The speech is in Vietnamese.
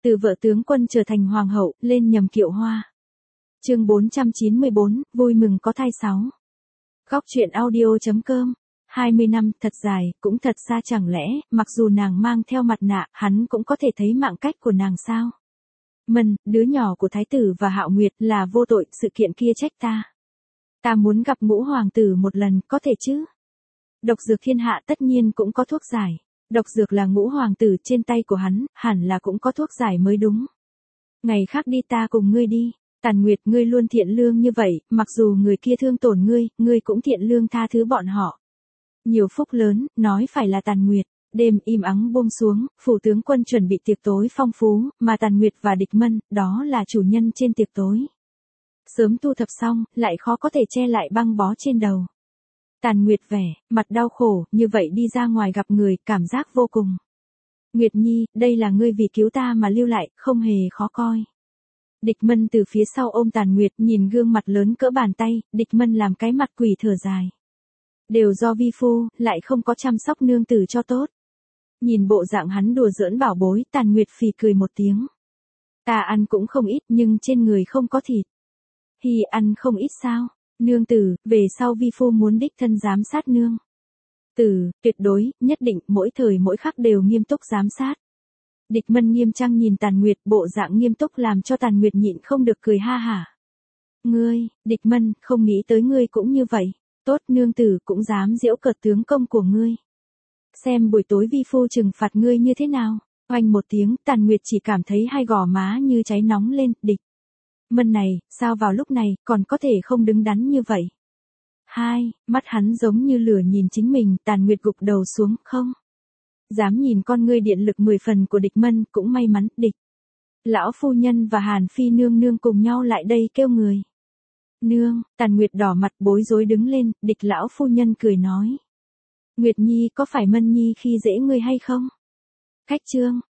Từ vợ tướng quân trở thành hoàng hậu, lên nhầm kiệu hoa. Chương 494, vui mừng có thai 6. Góc truyện audio.com. 20 năm, thật dài, cũng thật xa, chẳng lẽ, mặc dù nàng mang theo mặt nạ, hắn cũng có thể thấy mạng cách của nàng sao? Đứa nhỏ của thái tử và Hạo Nguyệt là vô tội, sự kiện kia trách ta. Ta muốn gặp Ngũ hoàng tử một lần, có thể chứ? Độc dược thiên hạ tất nhiên cũng có thuốc giải. Độc dược là Ngũ hoàng tử, trên tay của hắn, hẳn là cũng có thuốc giải mới đúng. Ngày khác đi, ta cùng ngươi đi. Tàn Nguyệt, ngươi luôn thiện lương như vậy, mặc dù người kia thương tổn ngươi cũng thiện lương tha thứ bọn họ. Nhiều phúc lớn, nói phải là Tàn Nguyệt. Đêm im ắng buông xuống, phủ tướng quân chuẩn bị tiệc tối phong phú, mà Tàn Nguyệt và Địch Mân, đó là chủ nhân trên tiệc tối. Sớm thu thập xong, lại khó có thể che lại băng bó trên đầu. Tàn Nguyệt vẻ mặt đau khổ, như vậy đi ra ngoài gặp người, cảm giác vô cùng. Nguyệt Nhi, đây là ngươi vì cứu ta mà lưu lại, không hề khó coi. Địch Mân từ phía sau ôm Tàn Nguyệt, nhìn gương mặt lớn cỡ bàn tay, Địch Mân làm cái mặt quỷ thở dài. Đều do vi phu, lại không có chăm sóc nương tử cho tốt. Nhìn bộ dạng hắn đùa giỡn bảo bối, Tàn Nguyệt phì cười một tiếng. Ta ăn cũng không ít, nhưng trên người không có thịt. Hi, ăn không ít sao? Nương tử, về sau vi phu muốn đích thân giám sát nương tử, tuyệt đối, nhất định, mỗi thời mỗi khắc đều nghiêm túc giám sát. Địch Mân nghiêm trang nhìn Tàn Nguyệt, bộ dạng nghiêm túc làm cho Tàn Nguyệt nhịn không được cười ha hả. Ngươi, Địch Mân, không nghĩ tới ngươi cũng như vậy. Tốt, nương tử cũng dám giễu cợt tướng công của ngươi. Xem buổi tối vi phu trừng phạt ngươi như thế nào. Oanh một tiếng, Tàn Nguyệt chỉ cảm thấy hai gò má như cháy nóng lên. Địch Mân này, sao vào lúc này, còn có thể không đứng đắn như vậy? Mắt hắn giống như lửa nhìn chính mình, Tàn Nguyệt gục đầu xuống, không dám nhìn con ngươi điện lực 10 phần của Địch Mân, cũng may mắn, Địch lão phu nhân và Hàn Phi nương nương cùng nhau lại đây kêu người. Nương, Tàn Nguyệt đỏ mặt bối rối đứng lên, Địch lão phu nhân cười nói. Nguyệt Nhi, có phải Mân Nhi khi dễ ngươi hay không? Khách trương,